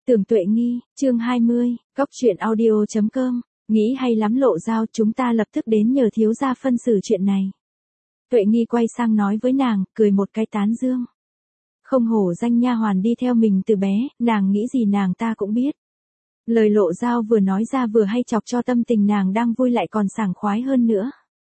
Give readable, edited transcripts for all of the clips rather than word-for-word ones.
Tưởng Tuệ Nghi, chương 20, Góc truyện audio.com, nghĩ hay lắm Lộ Dao, chúng ta lập tức đến nhờ thiếu gia phân xử chuyện này. Tuệ Nghi quay sang nói với nàng, cười một cái tán dương. Không hổ danh nha hoàn đi theo mình từ bé, nàng nghĩ gì nàng ta cũng biết. Lời Lộ Dao vừa nói ra vừa hay chọc cho tâm tình nàng đang vui lại còn sảng khoái hơn nữa.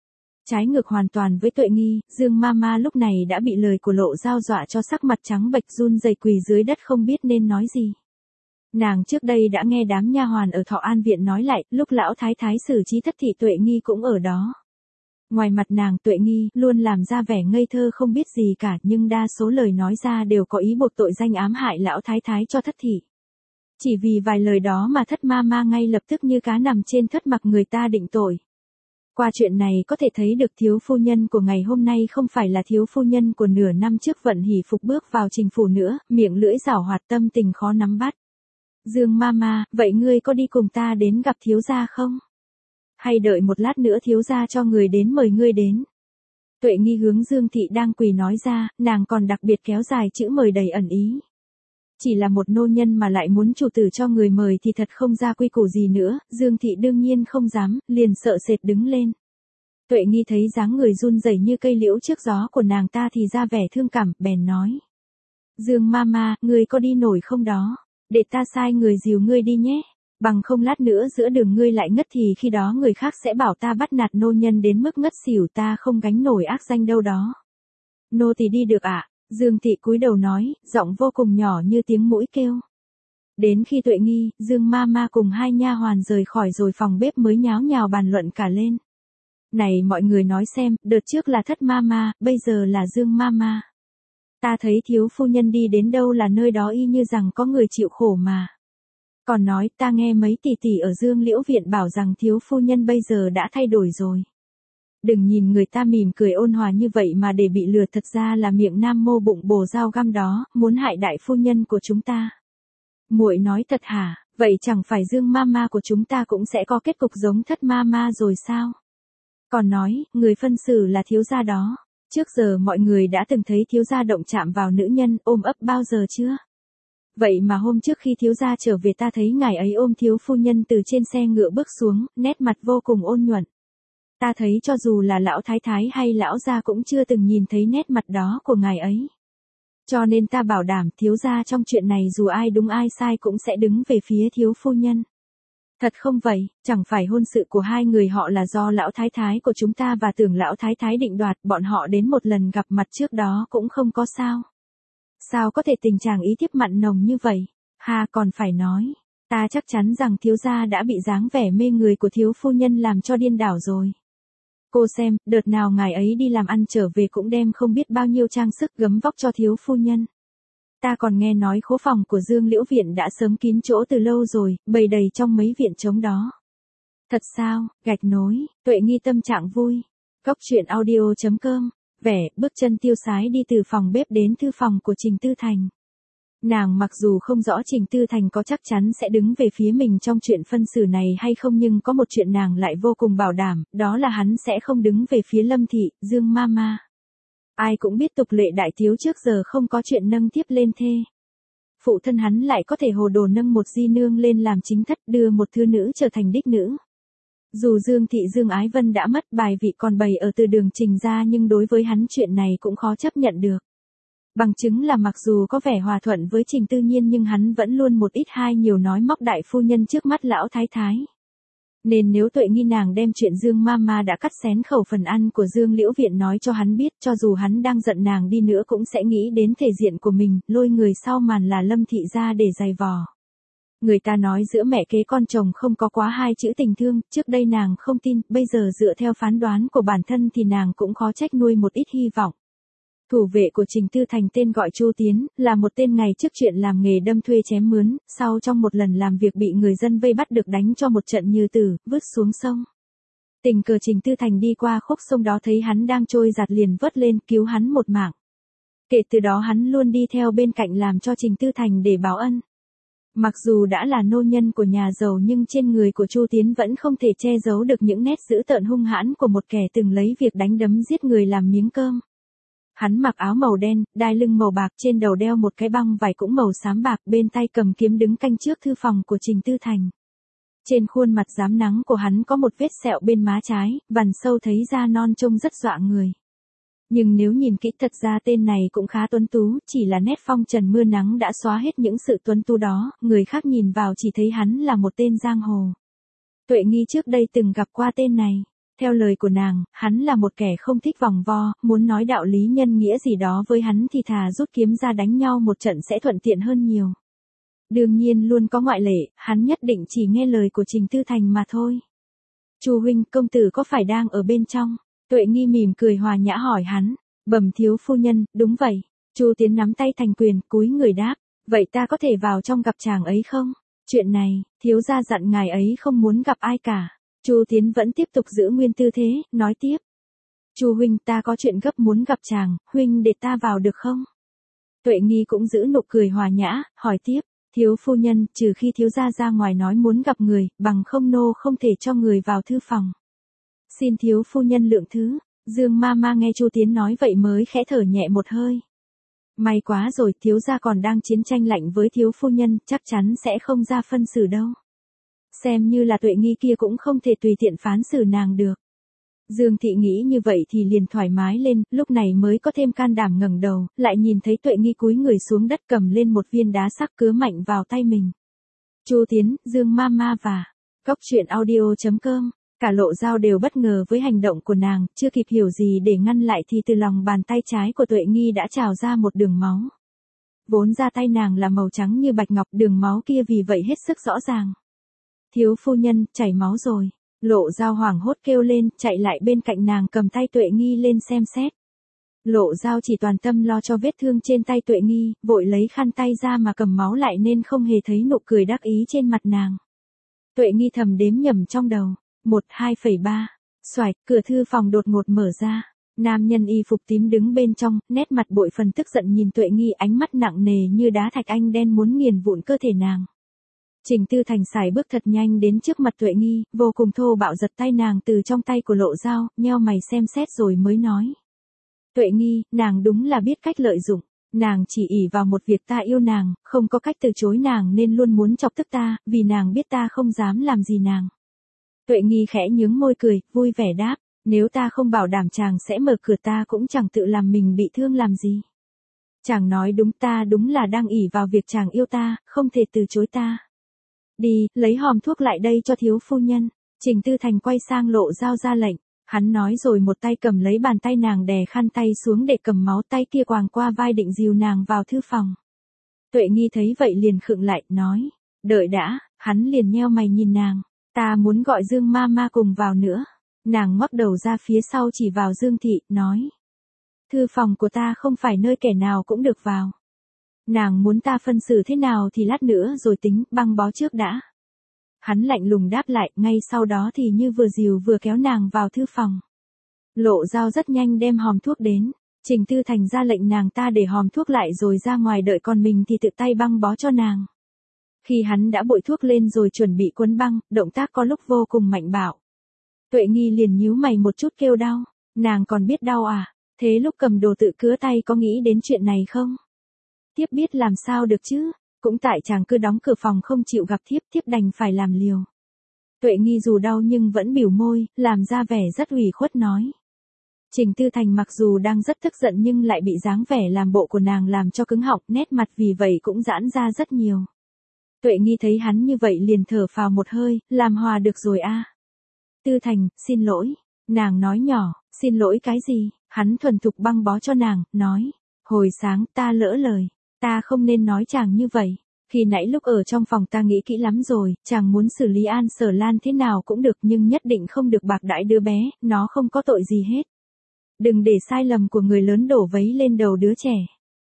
Trái ngược hoàn toàn với Tuệ Nghi, Dương Mama lúc này đã bị lời của Lộ Dao dọa cho sắc mặt trắng bệch run rẩy quỳ dưới đất không biết nên nói gì. Nàng trước đây đã nghe đám nha hoàn ở Thọ An viện nói lại, lúc lão thái thái xử trí thất thị Tuệ Nghi cũng ở đó. Ngoài mặt nàng Tuệ Nghi luôn làm ra vẻ ngây thơ không biết gì cả, nhưng đa số lời nói ra đều có ý buộc tội danh ám hại lão thái thái cho thất thị. Chỉ vì vài lời đó mà thất ma ngay lập tức như cá nằm trên thớt mặc người ta định tội. Qua chuyện này có thể thấy được thiếu phu nhân của ngày hôm nay không phải là thiếu phu nhân của nửa năm trước Vận Hỷ Phục bước vào trình phủ nữa, miệng lưỡi giảo hoạt tâm tình khó nắm bắt. Dương Mama, vậy ngươi có đi cùng ta đến gặp thiếu gia không? Hay đợi một lát nữa thiếu gia cho người đến mời ngươi đến? Tuệ Nghi hướng Dương Thị đang quỳ nói ra, nàng còn đặc biệt kéo dài chữ mời đầy ẩn ý. Chỉ là một nô nhân mà lại muốn chủ tử cho người mời thì thật không ra quy củ gì nữa, Dương Thị đương nhiên không dám, liền sợ sệt đứng lên. Tuệ Nghi thấy dáng người run rẩy như cây liễu trước gió của nàng ta thì ra vẻ thương cảm, bèn nói. Dương Mama, ngươi có đi nổi không đó? Để ta sai người dìu ngươi đi nhé. Bằng không lát nữa giữa đường ngươi lại ngất thì khi đó người khác sẽ bảo ta bắt nạt nô nhân đến mức ngất xỉu, ta không gánh nổi ác danh đâu đó. Nô tỳ đi được ạ. Dương Thị cúi đầu nói, giọng vô cùng nhỏ như tiếng muỗi kêu. Đến khi Tuệ Nghi, Dương Mama cùng hai nha hoàn rời khỏi rồi phòng bếp mới nháo nhào bàn luận cả lên. Này mọi người nói xem, đợt trước là Thất Mama, bây giờ là Dương Mama. Ta thấy thiếu phu nhân đi đến đâu là nơi đó y như rằng có người chịu khổ mà. Còn nói, ta nghe mấy tỷ tỷ ở Dương Liễu Viện bảo rằng thiếu phu nhân bây giờ đã thay đổi rồi. Đừng nhìn người ta mỉm cười ôn hòa như vậy mà để bị lừa, thật ra là miệng nam mô bụng bồ dao găm đó, muốn hại đại phu nhân của chúng ta. Muội nói thật hả? Vậy chẳng phải Dương Mama của chúng ta cũng sẽ có kết cục giống Thất Mama rồi sao? Còn nói, người phân xử là thiếu gia đó. Trước giờ mọi người đã từng thấy thiếu gia động chạm vào nữ nhân, ôm ấp bao giờ chưa? Vậy mà hôm trước khi thiếu gia trở về ta thấy ngài ấy ôm thiếu phu nhân từ trên xe ngựa bước xuống, nét mặt vô cùng ôn nhuận. Ta thấy cho dù là lão thái thái hay lão gia cũng chưa từng nhìn thấy nét mặt đó của ngài ấy. Cho nên ta bảo đảm thiếu gia trong chuyện này dù ai đúng ai sai cũng sẽ đứng về phía thiếu phu nhân. Thật không vậy, chẳng phải hôn sự của hai người họ là do lão thái thái của chúng ta và Tưởng lão thái thái định đoạt, bọn họ đến một lần gặp mặt trước đó cũng không có sao. Sao có thể tình trạng ý thiếp mặn nồng như vậy? Ha, còn phải nói, ta chắc chắn rằng thiếu gia đã bị dáng vẻ mê người của thiếu phu nhân làm cho điên đảo rồi. Cô xem, đợt nào ngài ấy đi làm ăn trở về cũng đem không biết bao nhiêu trang sức gấm vóc cho thiếu phu nhân. Ta còn nghe nói khố phòng của Dương Liễu Viện đã sớm kín chỗ từ lâu rồi, bày đầy trong mấy viện trống đó. Thật sao? Gạch nối, Tuệ Nghi tâm trạng vui. Góc truyện audio.com, vẻ, bước chân tiêu sái đi từ phòng bếp đến thư phòng của Trình Tư Thành. Nàng mặc dù không rõ Trình Tư Thành có chắc chắn sẽ đứng về phía mình trong chuyện phân xử này hay không, nhưng có một chuyện nàng lại vô cùng bảo đảm, đó là hắn sẽ không đứng về phía Lâm Thị, Dương Mama. Ai cũng biết tục lệ đại thiếu trước giờ không có chuyện nâng thiếp lên thê. Phụ thân hắn lại có thể hồ đồ nâng một di nương lên làm chính thất, đưa một thư nữ trở thành đích nữ. Dù Dương Thị Dương Ái Vân đã mất, bài vị còn bày ở từ đường Trình ra, nhưng đối với hắn chuyện này cũng khó chấp nhận được. Bằng chứng là mặc dù có vẻ hòa thuận với Trình Tư Nhiên nhưng hắn vẫn luôn một ít hai nhiều nói móc đại phu nhân trước mắt lão thái thái. Nên nếu Tuệ Nghi nàng đem chuyện Dương Mama đã cắt xén khẩu phần ăn của Dương Liễu Viện nói cho hắn biết, cho dù hắn đang giận nàng đi nữa cũng sẽ nghĩ đến thể diện của mình, lôi người sau màn là Lâm Thị ra để giày vò. Người ta nói giữa mẹ kế con chồng không có quá hai chữ tình thương, trước đây nàng không tin, bây giờ dựa theo phán đoán của bản thân thì nàng cũng khó trách nuôi một ít hy vọng. Thủ vệ của Trình Tư Thành tên gọi Chu Tiến, là một tên ngày trước chuyện làm nghề đâm thuê chém mướn, sau trong một lần làm việc bị người dân vây bắt được đánh cho một trận như tử, vứt xuống sông. Tình cờ Trình Tư Thành đi qua khúc sông đó thấy hắn đang trôi giạt liền vớt lên cứu hắn một mạng. Kể từ đó hắn luôn đi theo bên cạnh làm cho Trình Tư Thành để báo ân. Mặc dù đã là nô nhân của nhà giàu nhưng trên người của Chu Tiến vẫn không thể che giấu được những nét dữ tợn hung hãn của một kẻ từng lấy việc đánh đấm giết người làm miếng cơm. Hắn mặc áo màu đen, đai lưng màu bạc, trên đầu đeo một cái băng vải cũng màu xám bạc, bên tay cầm kiếm đứng canh trước thư phòng của Trình Tư Thành. Trên khuôn mặt rám nắng của hắn có một vết sẹo bên má trái, vằn sâu thấy da non trông rất dọa người. Nhưng nếu nhìn kỹ thật ra tên này cũng khá tuấn tú, chỉ là nét phong trần mưa nắng đã xóa hết những sự tuấn tú đó, người khác nhìn vào chỉ thấy hắn là một tên giang hồ. Tuệ Nghi trước đây từng gặp qua tên này. Theo lời của nàng, hắn là một kẻ không thích vòng vo, muốn nói đạo lý nhân nghĩa gì đó với hắn thì thà rút kiếm ra đánh nhau một trận sẽ thuận tiện hơn nhiều. Đương nhiên luôn có ngoại lệ, hắn nhất định chỉ nghe lời của Trình Tư Thành mà thôi. Chu huynh, công tử có phải đang ở bên trong? Tuệ Nghi mỉm cười hòa nhã hỏi hắn. Bẩm thiếu phu nhân, đúng vậy. Chu Tiến nắm tay thành quyền, cúi người đáp. Vậy ta có thể vào trong gặp chàng ấy không? Chuyện này, thiếu gia dặn ngài ấy không muốn gặp ai cả. Chu Tiến vẫn tiếp tục giữ nguyên tư thế, nói tiếp. Chu huynh, ta có chuyện gấp muốn gặp chàng, huynh để ta vào được không? Tuệ Nghi cũng giữ nụ cười hòa nhã, hỏi tiếp. Thiếu phu nhân, trừ khi thiếu gia ra ngoài nói muốn gặp người, bằng không nô không thể cho người vào thư phòng. Xin thiếu phu nhân lượng thứ. Dương ma ma nghe Chu Tiến nói vậy mới khẽ thở nhẹ một hơi. May quá rồi, thiếu gia còn đang chiến tranh lạnh với thiếu phu nhân, chắc chắn sẽ không ra phân xử đâu. Xem như là Tuệ Nghi kia cũng không thể tùy tiện phán xử nàng được. Dương Thị nghĩ như vậy thì liền thoải mái lên, lúc này mới có thêm can đảm ngẩng đầu, lại nhìn thấy Tuệ Nghi cúi người xuống đất cầm lên một viên đá sắc cứa mạnh vào tay mình. Chu Tiến, Dương Mama và Cốc Truyện Audio.com, cả Lộ Dao đều bất ngờ với hành động của nàng, chưa kịp hiểu gì để ngăn lại thì từ lòng bàn tay trái của Tuệ Nghi đã trào ra một đường máu. Vốn ra tay nàng là màu trắng như bạch ngọc, đường máu kia vì vậy hết sức rõ ràng. Thiếu phu nhân, chảy máu rồi. Lộ Dao hoảng hốt kêu lên, chạy lại bên cạnh nàng cầm tay Tuệ Nghi lên xem xét. Lộ Dao chỉ toàn tâm lo cho vết thương trên tay Tuệ Nghi, vội lấy khăn tay ra mà cầm máu lại nên không hề thấy nụ cười đắc ý trên mặt nàng. Tuệ Nghi thầm đếm nhầm trong đầu. 1-2,3. Xoạch, cửa thư phòng đột ngột mở ra. Nam nhân y phục tím đứng bên trong, nét mặt bội phần tức giận nhìn Tuệ Nghi, ánh mắt nặng nề như đá thạch anh đen muốn nghiền vụn cơ thể nàng. Trình Tư Thành sải bước thật nhanh đến trước mặt Tuệ Nghi, vô cùng thô bạo giật tay nàng từ trong tay của Lộ Dao, nheo mày xem xét rồi mới nói. Tuệ Nghi, nàng đúng là biết cách lợi dụng, nàng chỉ ỷ vào một việc ta yêu nàng, không có cách từ chối nàng nên luôn muốn chọc tức ta, vì nàng biết ta không dám làm gì nàng. Tuệ Nghi khẽ nhướng môi cười, vui vẻ đáp, nếu ta không bảo đảm chàng sẽ mở cửa ta cũng chẳng tự làm mình bị thương làm gì. Chàng nói đúng, ta đúng là đang ỷ vào việc chàng yêu ta, không thể từ chối ta. Đi, lấy hòm thuốc lại đây cho thiếu phu nhân. Trình Tư Thành quay sang Lộ Dao ra lệnh. Hắn nói rồi một tay cầm lấy bàn tay nàng đè khăn tay xuống để cầm máu, tay kia quàng qua vai định dìu nàng vào thư phòng. Tuệ Nghi thấy vậy liền khựng lại, nói. Đợi đã, hắn liền nheo mày nhìn nàng. Ta muốn gọi Dương Mama cùng vào nữa. Nàng ngoắc đầu ra phía sau chỉ vào Dương Thị, nói. Thư phòng của ta không phải nơi kẻ nào cũng được vào. Nàng muốn ta phân xử thế nào thì lát nữa rồi tính, băng bó trước đã. Hắn lạnh lùng đáp lại, ngay sau đó thì như vừa dìu vừa kéo nàng vào thư phòng. Lộ Dao rất nhanh đem hòm thuốc đến. Trình Tư Thành ra lệnh nàng ta để hòm thuốc lại rồi ra ngoài đợi, còn mình thì tự tay băng bó cho nàng. Khi hắn đã bội thuốc lên rồi chuẩn bị quấn băng, động tác có lúc vô cùng mạnh bạo. Tuệ Nghi liền nhíu mày một chút kêu đau. Nàng còn biết đau à? Thế lúc cầm đồ tự cứa tay có nghĩ đến chuyện này không? Thiếp biết làm sao được chứ, cũng tại chàng cứ đóng cửa phòng không chịu gặp thiếp, thiếp đành phải làm liều. Tuệ Nghi dù đau nhưng vẫn bỉu môi, làm ra vẻ rất ủy khuất nói. Trình Tư Thành mặc dù đang rất tức giận nhưng lại bị dáng vẻ làm bộ của nàng làm cho cứng họng, nét mặt vì vậy cũng giãn ra rất nhiều. Tuệ Nghi thấy hắn như vậy liền thở phào một hơi, làm hòa được rồi a. Tư Thành, xin lỗi. Nàng nói nhỏ, xin lỗi cái gì? Hắn thuần thục băng bó cho nàng, nói. Hồi sáng ta lỡ lời. Ta không nên nói chàng như vậy. Khi nãy lúc ở trong phòng ta nghĩ kỹ lắm rồi, chàng muốn xử lý An Sở Lan thế nào cũng được nhưng nhất định không được bạc đãi đứa bé, nó không có tội gì hết. Đừng để sai lầm của người lớn đổ vấy lên đầu đứa trẻ.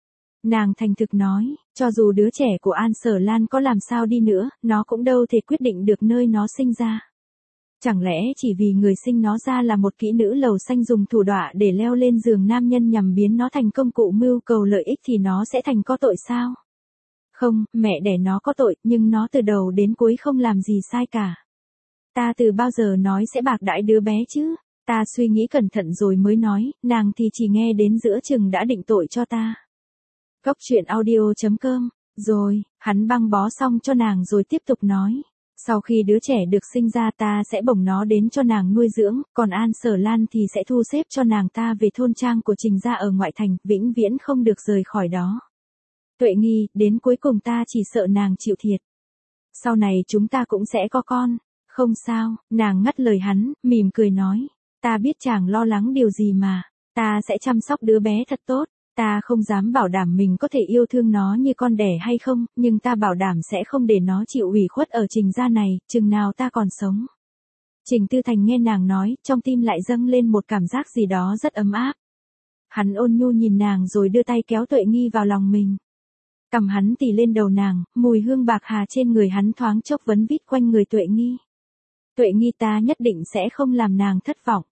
Nàng thành thực nói, cho dù đứa trẻ của An Sở Lan có làm sao đi nữa, nó cũng đâu thể quyết định được nơi nó sinh ra. Chẳng lẽ chỉ vì người sinh nó ra là một kỹ nữ lầu xanh dùng thủ đoạn để leo lên giường nam nhân nhằm biến nó thành công cụ mưu cầu lợi ích thì nó sẽ thành có tội sao? Không, mẹ đẻ nó có tội, nhưng nó từ đầu đến cuối không làm gì sai cả. Ta từ bao giờ nói sẽ bạc đãi đứa bé chứ? Ta suy nghĩ cẩn thận rồi mới nói, nàng thì chỉ nghe đến giữa chừng đã định tội cho ta. Cốc truyện audio.com. Rồi, hắn băng bó xong cho nàng rồi tiếp tục nói. Sau khi đứa trẻ được sinh ra ta sẽ bổng nó đến cho nàng nuôi dưỡng, còn An Sở Lan thì sẽ thu xếp cho nàng ta về thôn trang của Trình gia ở ngoại thành, vĩnh viễn không được rời khỏi đó. Tuệ Nghi, đến cuối cùng ta chỉ sợ nàng chịu thiệt. Sau này chúng ta cũng sẽ có con. Không sao, nàng ngắt lời hắn, mỉm cười nói. Ta biết chàng lo lắng điều gì mà. Ta sẽ chăm sóc đứa bé thật tốt. Ta không dám bảo đảm mình có thể yêu thương nó như con đẻ hay không, nhưng ta bảo đảm sẽ không để nó chịu ủy khuất ở Trình gia này, chừng nào ta còn sống. Trình Tư Thành nghe nàng nói, trong tim lại dâng lên một cảm giác gì đó rất ấm áp. Hắn ôn nhu nhìn nàng rồi đưa tay kéo Tuệ Nghi vào lòng mình. Cầm hắn tì lên đầu nàng, mùi hương bạc hà trên người hắn thoáng chốc vấn vít quanh người Tuệ Nghi. Tuệ Nghi, ta nhất định sẽ không làm nàng thất vọng.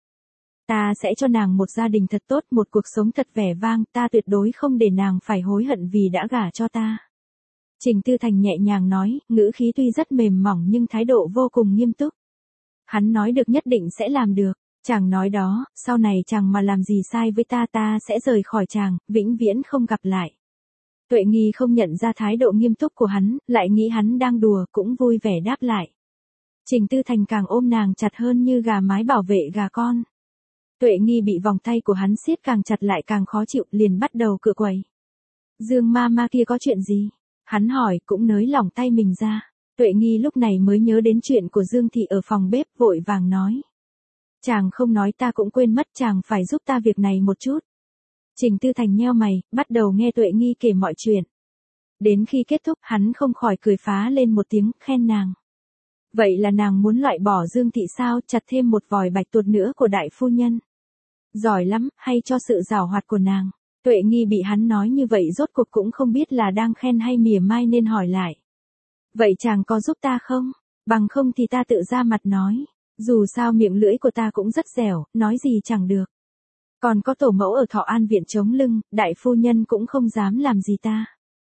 Ta sẽ cho nàng một gia đình thật tốt, một cuộc sống thật vẻ vang, ta tuyệt đối không để nàng phải hối hận vì đã gả cho ta. Trình Tư Thành nhẹ nhàng nói, ngữ khí tuy rất mềm mỏng nhưng thái độ vô cùng nghiêm túc. Hắn nói được nhất định sẽ làm được, chàng nói đó, sau này chàng mà làm gì sai với ta ta sẽ rời khỏi chàng, vĩnh viễn không gặp lại. Tuệ Nghi không nhận ra thái độ nghiêm túc của hắn, lại nghĩ hắn đang đùa, cũng vui vẻ đáp lại. Trình Tư Thành càng ôm nàng chặt hơn như gà mái bảo vệ gà con. Tuệ Nghi bị vòng tay của hắn siết càng chặt lại càng khó chịu, liền bắt đầu cựa quậy. Dương ma kia có chuyện gì? Hắn hỏi, cũng nới lỏng tay mình ra. Tuệ Nghi lúc này mới nhớ đến chuyện của Dương Thị ở phòng bếp, vội vàng nói. Chàng không nói ta cũng quên mất, chàng phải giúp ta việc này một chút. Trình Tư Thành nheo mày, bắt đầu nghe Tuệ Nghi kể mọi chuyện. Đến khi kết thúc, hắn không khỏi cười phá lên một tiếng, khen nàng. Vậy là nàng muốn loại bỏ Dương Thị sao, chặt thêm một vòi bạch tuộc nữa của đại phu nhân. Giỏi lắm, hay cho sự giảo hoạt của nàng. Tuệ Nghi bị hắn nói như vậy rốt cuộc cũng không biết là đang khen hay mỉa mai nên hỏi lại. Vậy chàng có giúp ta không? Bằng không thì ta tự ra mặt nói. Dù sao miệng lưỡi của ta cũng rất dẻo, nói gì chẳng được. Còn có tổ mẫu ở Thọ An viện chống lưng, đại phu nhân cũng không dám làm gì ta.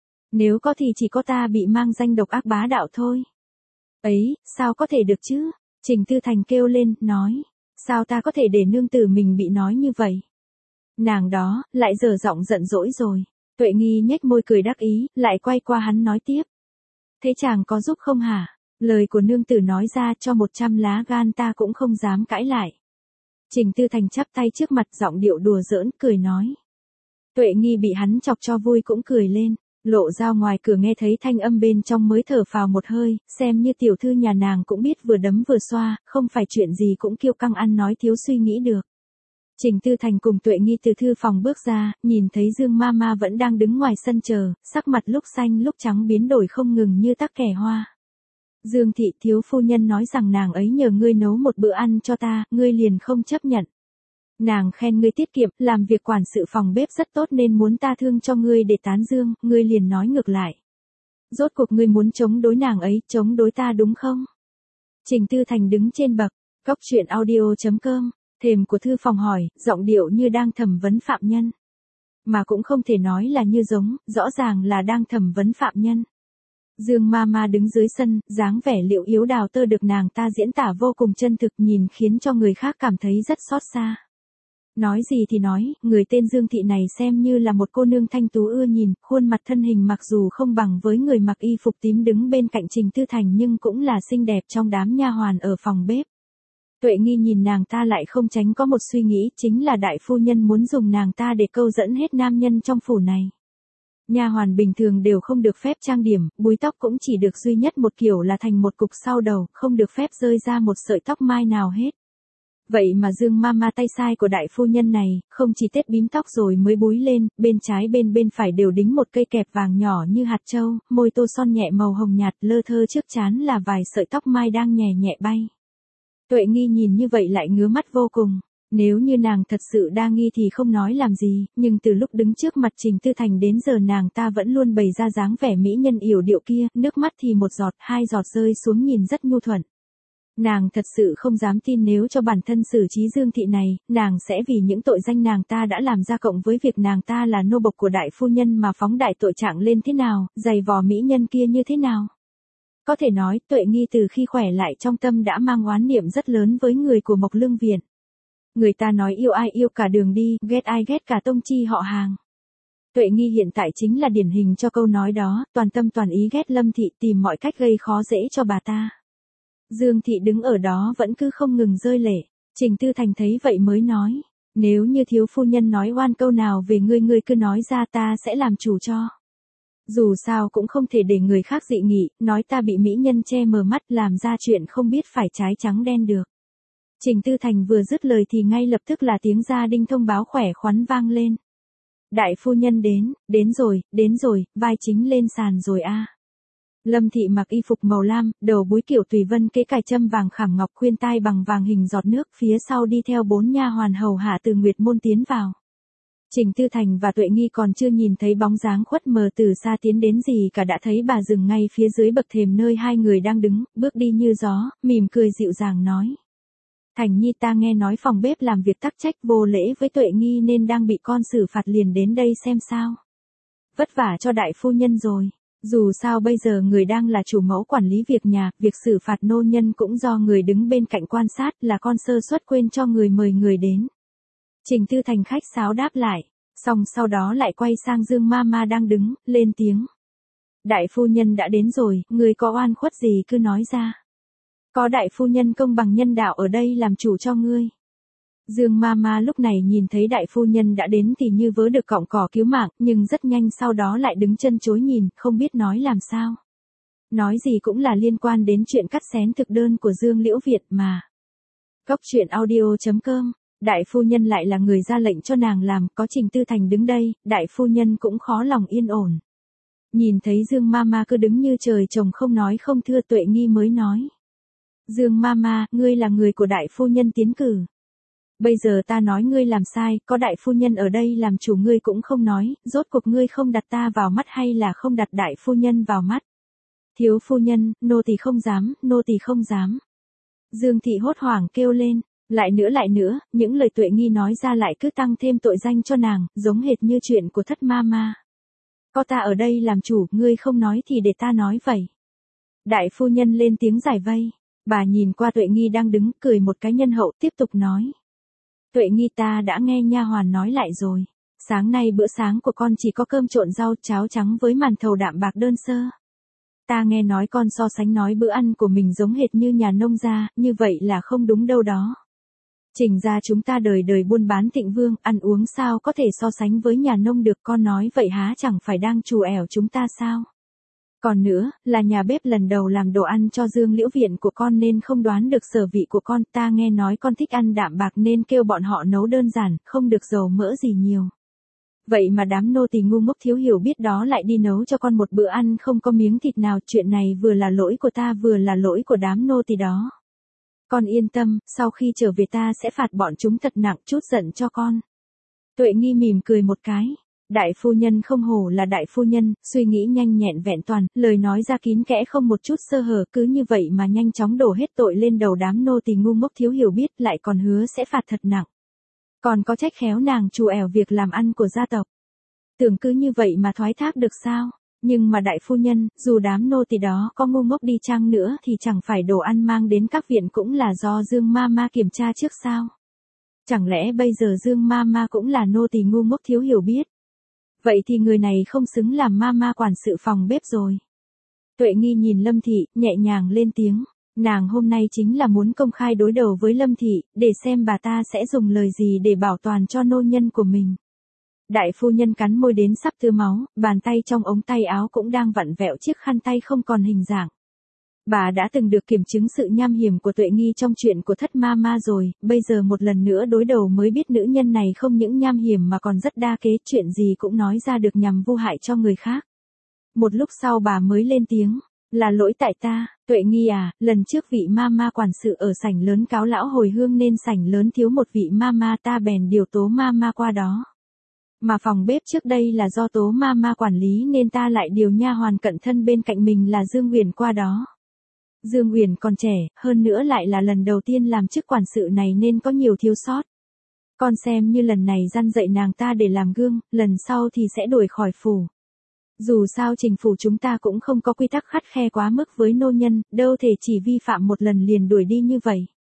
Nếu có thì chỉ có ta bị mang danh độc ác bá đạo thôi. Ấy, sao có thể được chứ? Trình Tư Thành kêu lên, nói. Sao ta có thể để nương tử mình bị nói như vậy? Nàng đó, lại dở giọng giận dỗi rồi. Tuệ Nghi nhếch môi cười đắc ý, lại quay qua hắn nói tiếp. Thế chàng có giúp không hả? Lời của nương tử nói ra cho 100 lá gan ta cũng không dám cãi lại. Trình Tư Thành chắp tay trước mặt giọng điệu đùa giỡn, cười nói. Tuệ Nghi bị hắn chọc cho vui cũng cười lên. Lộ ra ngoài cửa nghe thấy thanh âm bên trong mới thở phào một hơi, xem như tiểu thư nhà nàng cũng biết vừa đấm vừa xoa, không phải chuyện gì cũng kiêu căng ăn nói thiếu suy nghĩ được. Trình Tư Thành cùng Tuệ Nghi từ thư phòng bước ra, nhìn thấy Dương Mama vẫn đang đứng ngoài sân chờ, sắc mặt lúc xanh lúc trắng biến đổi không ngừng như tắc kẻ hoa. Dương Thị thiếu phu nhân nói rằng nàng ấy nhờ ngươi nấu một bữa ăn cho ta, ngươi liền không chấp nhận. Nàng khen ngươi tiết kiệm, làm việc quản sự phòng bếp rất tốt nên muốn ta thương cho ngươi để tán dương, ngươi liền nói ngược lại. Rốt cuộc ngươi muốn chống đối nàng ấy, chống đối ta đúng không? Trình Tư Thành đứng trên bậc, cốc truyện audio.com, thềm của thư phòng hỏi, giọng điệu như đang thẩm vấn phạm nhân. Mà cũng không thể nói là như giống, rõ ràng là đang thẩm vấn phạm nhân. Dương Mama đứng dưới sân, dáng vẻ liệu yếu đào tơ được nàng ta diễn tả vô cùng chân thực, nhìn khiến cho người khác cảm thấy rất xót xa. Nói gì thì nói, người tên Dương Thị này xem như là một cô nương thanh tú ưa nhìn, khuôn mặt thân hình mặc dù không bằng với người mặc y phục tím đứng bên cạnh Trình Tư Thành nhưng cũng là xinh đẹp trong đám nha hoàn ở phòng bếp. Tuệ Nghi nhìn nàng ta lại không tránh có một suy nghĩ, chính là đại phu nhân muốn dùng nàng ta để câu dẫn hết nam nhân trong phủ này. Nha hoàn bình thường đều không được phép trang điểm, búi tóc cũng chỉ được duy nhất một kiểu là thành một cục sau đầu, không được phép rơi ra một sợi tóc mai nào hết. Vậy mà Dương Mama tay sai của đại phu nhân này, không chỉ tết bím tóc rồi mới búi lên, bên trái bên phải đều đính một cây kẹp vàng nhỏ như hạt châu, môi tô son nhẹ màu hồng nhạt, lơ thơ trước trán là vài sợi tóc mai đang nhẹ nhẹ bay. Tuệ Nghi nhìn như vậy lại ngứa mắt vô cùng. Nếu như nàng thật sự đa nghi thì không nói làm gì, nhưng từ lúc đứng trước mặt Trình Tư Thành đến giờ nàng ta vẫn luôn bày ra dáng vẻ mỹ nhân yểu điệu kia, nước mắt thì một giọt, hai giọt rơi xuống nhìn rất nhu thuận. Nàng thật sự không dám tin nếu cho bản thân xử trí Dương Thị này, nàng sẽ vì những tội danh nàng ta đã làm ra cộng với việc nàng ta là nô bộc của đại phu nhân mà phóng đại tội trạng lên thế nào, giày vò mỹ nhân kia như thế nào. Có thể nói, Tuệ Nghi từ khi khỏe lại trong tâm đã mang oán niệm rất lớn với người của Mộc Lương Viện. Người ta nói yêu ai yêu cả đường đi, ghét ai ghét cả tông chi họ hàng. Tuệ Nghi hiện tại chính là điển hình cho câu nói đó, toàn tâm toàn ý ghét Lâm Thị, tìm mọi cách gây khó dễ cho bà ta. Dương Thị đứng ở đó vẫn cứ không ngừng rơi lệ. Trình Tư Thành thấy vậy mới nói, nếu như thiếu phu nhân nói oan câu nào về ngươi cứ nói ra, ta sẽ làm chủ cho. Dù sao cũng không thể để người khác dị nghị, nói ta bị mỹ nhân che mờ mắt làm ra chuyện không biết phải trái trắng đen được. Trình Tư Thành vừa dứt lời thì ngay lập tức là tiếng gia đinh thông báo khỏe khoắn vang lên. Đại phu nhân đến rồi, vai chính lên sàn rồi a. Lâm Thị mặc y phục màu lam, đầu búi kiểu tùy vân kế cài châm vàng khảm ngọc, khuyên tai bằng vàng hình giọt nước, phía sau đi theo 4 nha hoàn hầu hạ từ Nguyệt môn tiến vào. Trình Tư Thành và Tuệ Nghi còn chưa nhìn thấy bóng dáng khuất mờ từ xa tiến đến gì cả đã thấy bà dừng ngay phía dưới bậc thềm nơi hai người đang đứng, bước đi như gió, mỉm cười dịu dàng nói. Thành Nhi, ta nghe nói phòng bếp làm việc tắc trách vô lễ với Tuệ Nghi nên đang bị con xử phạt, liền đến đây xem sao. Vất vả cho đại phu nhân rồi. Dù sao bây giờ người đang là chủ mẫu quản lý việc nhà, việc xử phạt nô nhân cũng do người đứng bên cạnh quan sát, là con sơ suất quên cho người mời người đến. Trình Tư Thành khách sáo đáp lại, xong sau đó lại quay sang Dương Mama đang đứng, lên tiếng. Đại phu nhân đã đến rồi, người có oan khuất gì cứ nói ra. Có đại phu nhân công bằng nhân đạo ở đây làm chủ cho ngươi. Dương Mama lúc này nhìn thấy đại phu nhân đã đến thì như vớ được cọng cỏ cứu mạng, nhưng rất nhanh sau đó lại đứng chân chối nhìn, không biết nói làm sao. Nói gì cũng là liên quan đến chuyện cắt xén thực đơn của Dương Liễu Việt mà. Cốc truyện audio.com, đại phu nhân lại là người ra lệnh cho nàng làm, có Trình Tư Thành đứng đây, đại phu nhân cũng khó lòng yên ổn. Nhìn thấy Dương Mama cứ đứng như trời trồng không nói không thưa, Tuệ Nghi mới nói. Dương Mama, ngươi là người của đại phu nhân tiến cử. Bây giờ ta nói ngươi làm sai, có đại phu nhân ở đây làm chủ ngươi cũng không nói, rốt cuộc ngươi không đặt ta vào mắt hay là không đặt đại phu nhân vào mắt. Thiếu phu nhân, nô tỳ không dám, nô tỳ không dám. Dương Thị hốt hoảng kêu lên, lại nữa, những lời Tuệ Nghi nói ra lại cứ tăng thêm tội danh cho nàng, giống hệt như chuyện của Thất Mama. Có ta ở đây làm chủ, ngươi không nói thì để ta nói vậy. Đại phu nhân lên tiếng giải vây, bà nhìn qua Tuệ Nghi đang đứng, cười một cái nhân hậu, tiếp tục nói. Tuệ Nghi, ta đã nghe nha hoàn nói lại rồi. Sáng nay bữa sáng của con chỉ có cơm trộn rau cháo trắng với màn thầu đạm bạc đơn sơ. Ta nghe nói con so sánh nói bữa ăn của mình giống hệt như nhà nông gia, như vậy là không đúng đâu đó. Trình gia chúng ta đời đời buôn bán thịnh vương, ăn uống sao có thể so sánh với nhà nông được, con nói vậy há chẳng phải đang trù ẻo chúng ta sao? Còn nữa, là nhà bếp lần đầu làm đồ ăn cho Dương Liễu Viện của con nên không đoán được sở vị của con, ta nghe nói con thích ăn đạm bạc nên kêu bọn họ nấu đơn giản, không được dầu mỡ gì nhiều. Vậy mà đám nô tỳ ngu ngốc thiếu hiểu biết đó lại đi nấu cho con một bữa ăn không có miếng thịt nào, chuyện này vừa là lỗi của ta vừa là lỗi của đám nô tỳ đó. Con yên tâm, sau khi trở về ta sẽ phạt bọn chúng thật nặng, chút giận cho con. Tuệ Nghi mỉm cười một cái. Đại phu nhân không hổ là đại phu nhân, suy nghĩ nhanh nhẹn vẹn toàn, lời nói ra kín kẽ không một chút sơ hở, cứ như vậy mà nhanh chóng đổ hết tội lên đầu đám nô tỳ ngu ngốc thiếu hiểu biết, lại còn hứa sẽ phạt thật nặng. Còn có trách khéo nàng trù ẻo việc làm ăn của gia tộc. Tưởng cứ như vậy mà thoái thác được sao? Nhưng mà đại phu nhân, dù đám nô tỳ đó có ngu ngốc đi chăng nữa thì chẳng phải đồ ăn mang đến các viện cũng là do Dương Mama kiểm tra trước sao? Chẳng lẽ bây giờ Dương Mama cũng là nô tỳ ngu ngốc thiếu hiểu biết? Vậy thì người này không xứng làm Mama quản sự phòng bếp rồi. Tuệ Nghi nhìn Lâm Thị, nhẹ nhàng lên tiếng. Nàng hôm nay chính là muốn công khai đối đầu với Lâm Thị, để xem bà ta sẽ dùng lời gì để bảo toàn cho nô nhân của mình. Đại phu nhân cắn môi đến sắp tưa máu, bàn tay trong ống tay áo cũng đang vặn vẹo chiếc khăn tay không còn hình dạng. Bà đã từng được kiểm chứng sự nham hiểm của Tuệ Nghi trong chuyện của Thất Mama rồi, bây giờ một lần nữa đối đầu mới biết nữ nhân này không những nham hiểm mà còn rất đa kế, chuyện gì cũng nói ra được nhằm vu hại cho người khác. Một lúc sau bà mới lên tiếng, là lỗi tại ta, Tuệ Nghi à, lần trước vị Mama quản sự ở sảnh lớn cáo lão hồi hương nên sảnh lớn thiếu một vị Mama, ta bèn điều Tố Mama qua đó. Mà phòng bếp trước đây là do Tố Mama quản lý nên ta lại điều nha hoàn cận thân bên cạnh mình là Dương Uyển qua đó. Dương Uyển còn trẻ, hơn nữa lại là lần đầu tiên làm chức quản sự này nên có nhiều thiếu sót. Con xem như lần này răn dạy nàng ta để làm gương, lần sau thì sẽ đuổi khỏi phủ. Dù sao Trình phủ chúng ta cũng không có quy tắc khắt khe quá mức với nô nhân, đâu thể chỉ vi phạm một lần liền đuổi đi như vậy.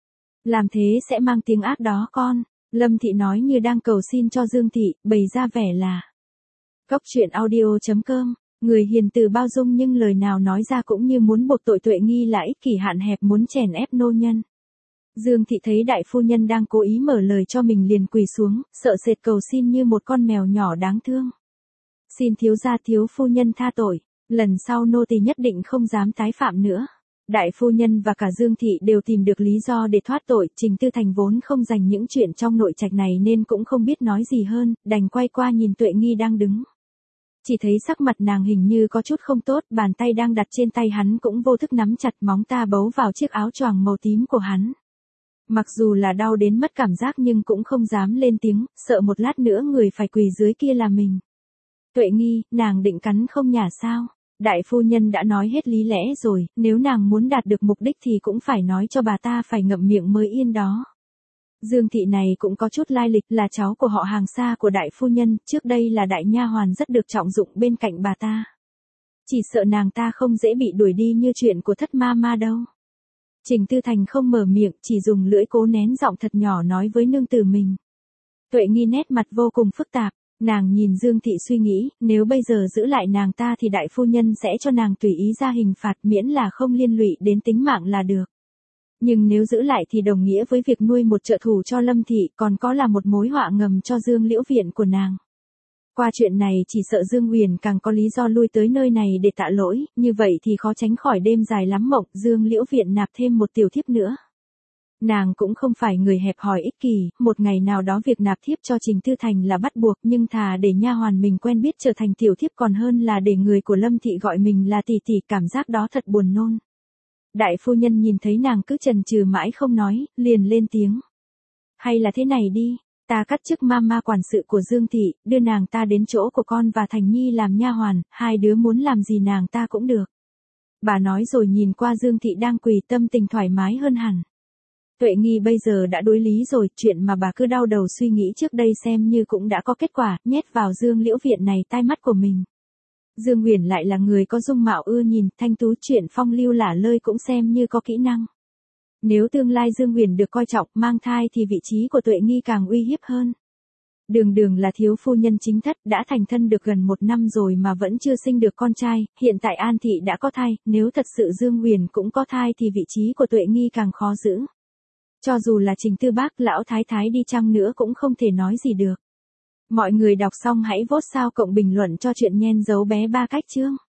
Làm thế sẽ mang tiếng ác đó con. Lâm Thị nói như đang cầu xin cho Dương Thị, bày ra vẻ là. Cốc truyện audio.com, người hiền từ bao dung nhưng lời nào nói ra cũng như muốn buộc tội Tuệ Nghi là ích kỷ hạn hẹp muốn chèn ép nô nhân. Dương Thị thấy đại phu nhân đang cố ý mở lời cho mình liền quỳ xuống, sợ sệt cầu xin như một con mèo nhỏ đáng thương. Xin thiếu gia thiếu phu nhân tha tội, lần sau nô tỳ nhất định không dám tái phạm nữa. Đại phu nhân và cả Dương Thị đều tìm được lý do để thoát tội, Trình Tư Thành vốn không dành những chuyện trong nội trạch này nên cũng không biết nói gì hơn, đành quay qua nhìn Tuệ Nghi đang đứng. Chỉ thấy sắc mặt nàng hình như có chút không tốt, bàn tay đang đặt trên tay hắn cũng vô thức nắm chặt móng ta bấu vào chiếc áo choàng màu tím của hắn. Mặc dù là đau đến mất cảm giác nhưng cũng không dám lên tiếng, sợ một lát nữa người phải quỳ dưới kia là mình. Tuệ Nghi, nàng định cắn không nhả sao? Đại phu nhân đã nói hết lý lẽ rồi, nếu nàng muốn đạt được mục đích thì cũng phải nói cho bà ta phải ngậm miệng mới yên đó. Dương Thị này cũng có chút lai lịch, là cháu của họ hàng xa của đại phu nhân, trước đây là đại nha hoàn rất được trọng dụng bên cạnh bà ta. Chỉ sợ nàng ta không dễ bị đuổi đi như chuyện của Thất Ma Ma đâu. Trình Tư Thành không mở miệng, chỉ dùng lưỡi cố nén giọng thật nhỏ nói với nương tử mình. Tuệ Nghi nét mặt vô cùng phức tạp, nàng nhìn Dương Thị suy nghĩ, nếu bây giờ giữ lại nàng ta thì đại phu nhân sẽ cho nàng tùy ý ra hình phạt miễn là không liên lụy đến tính mạng là được. Nhưng nếu giữ lại thì đồng nghĩa với việc nuôi một trợ thủ cho Lâm Thị, còn có là một mối họa ngầm cho Dương Liễu Viện của nàng. Qua chuyện này chỉ sợ Dương Uyển càng có lý do lui tới nơi này để tạ lỗi, như vậy thì khó tránh khỏi đêm dài lắm mộng, Dương Liễu Viện nạp thêm một tiểu thiếp nữa. Nàng cũng không phải người hẹp hòi ích kỷ, một ngày nào đó việc nạp thiếp cho Trình Tư Thành là bắt buộc, nhưng thà để nha hoàn mình quen biết trở thành tiểu thiếp còn hơn là để người của Lâm Thị gọi mình là tỷ tỷ, cảm giác đó thật buồn nôn. Đại phu nhân nhìn thấy nàng cứ chần chừ mãi không nói, liền lên tiếng. Hay là thế này đi, ta cắt chức mama quản sự của Dương Thị, đưa nàng ta đến chỗ của con và Thành Nhi làm nha hoàn, hai đứa muốn làm gì nàng ta cũng được. Bà nói rồi nhìn qua Dương Thị đang quỳ, tâm tình thoải mái hơn hẳn. Tuệ Nghi bây giờ đã đối lý rồi, chuyện mà bà cứ đau đầu suy nghĩ trước đây xem như cũng đã có kết quả, nhét vào Dương Liễu Viện này tai mắt của mình. Dương Uyển lại là người có dung mạo ưa nhìn, thanh tú, chuyện phong lưu lả lơi cũng xem như có kỹ năng. Nếu tương lai Dương Uyển được coi trọng, mang thai thì vị trí của Tuệ Nghi càng uy hiếp hơn. Đường Đường là thiếu phu nhân chính thất, đã thành thân được gần 1 năm rồi mà vẫn chưa sinh được con trai, hiện tại An Thị đã có thai, nếu thật sự Dương Uyển cũng có thai thì vị trí của Tuệ Nghi càng khó giữ. Cho dù là Trình Tư Bác lão thái thái đi chăng nữa cũng không thể nói gì được. Mọi người đọc xong hãy vote sao cộng bình luận cho chuyện nhen giấu bé 3 cách chương.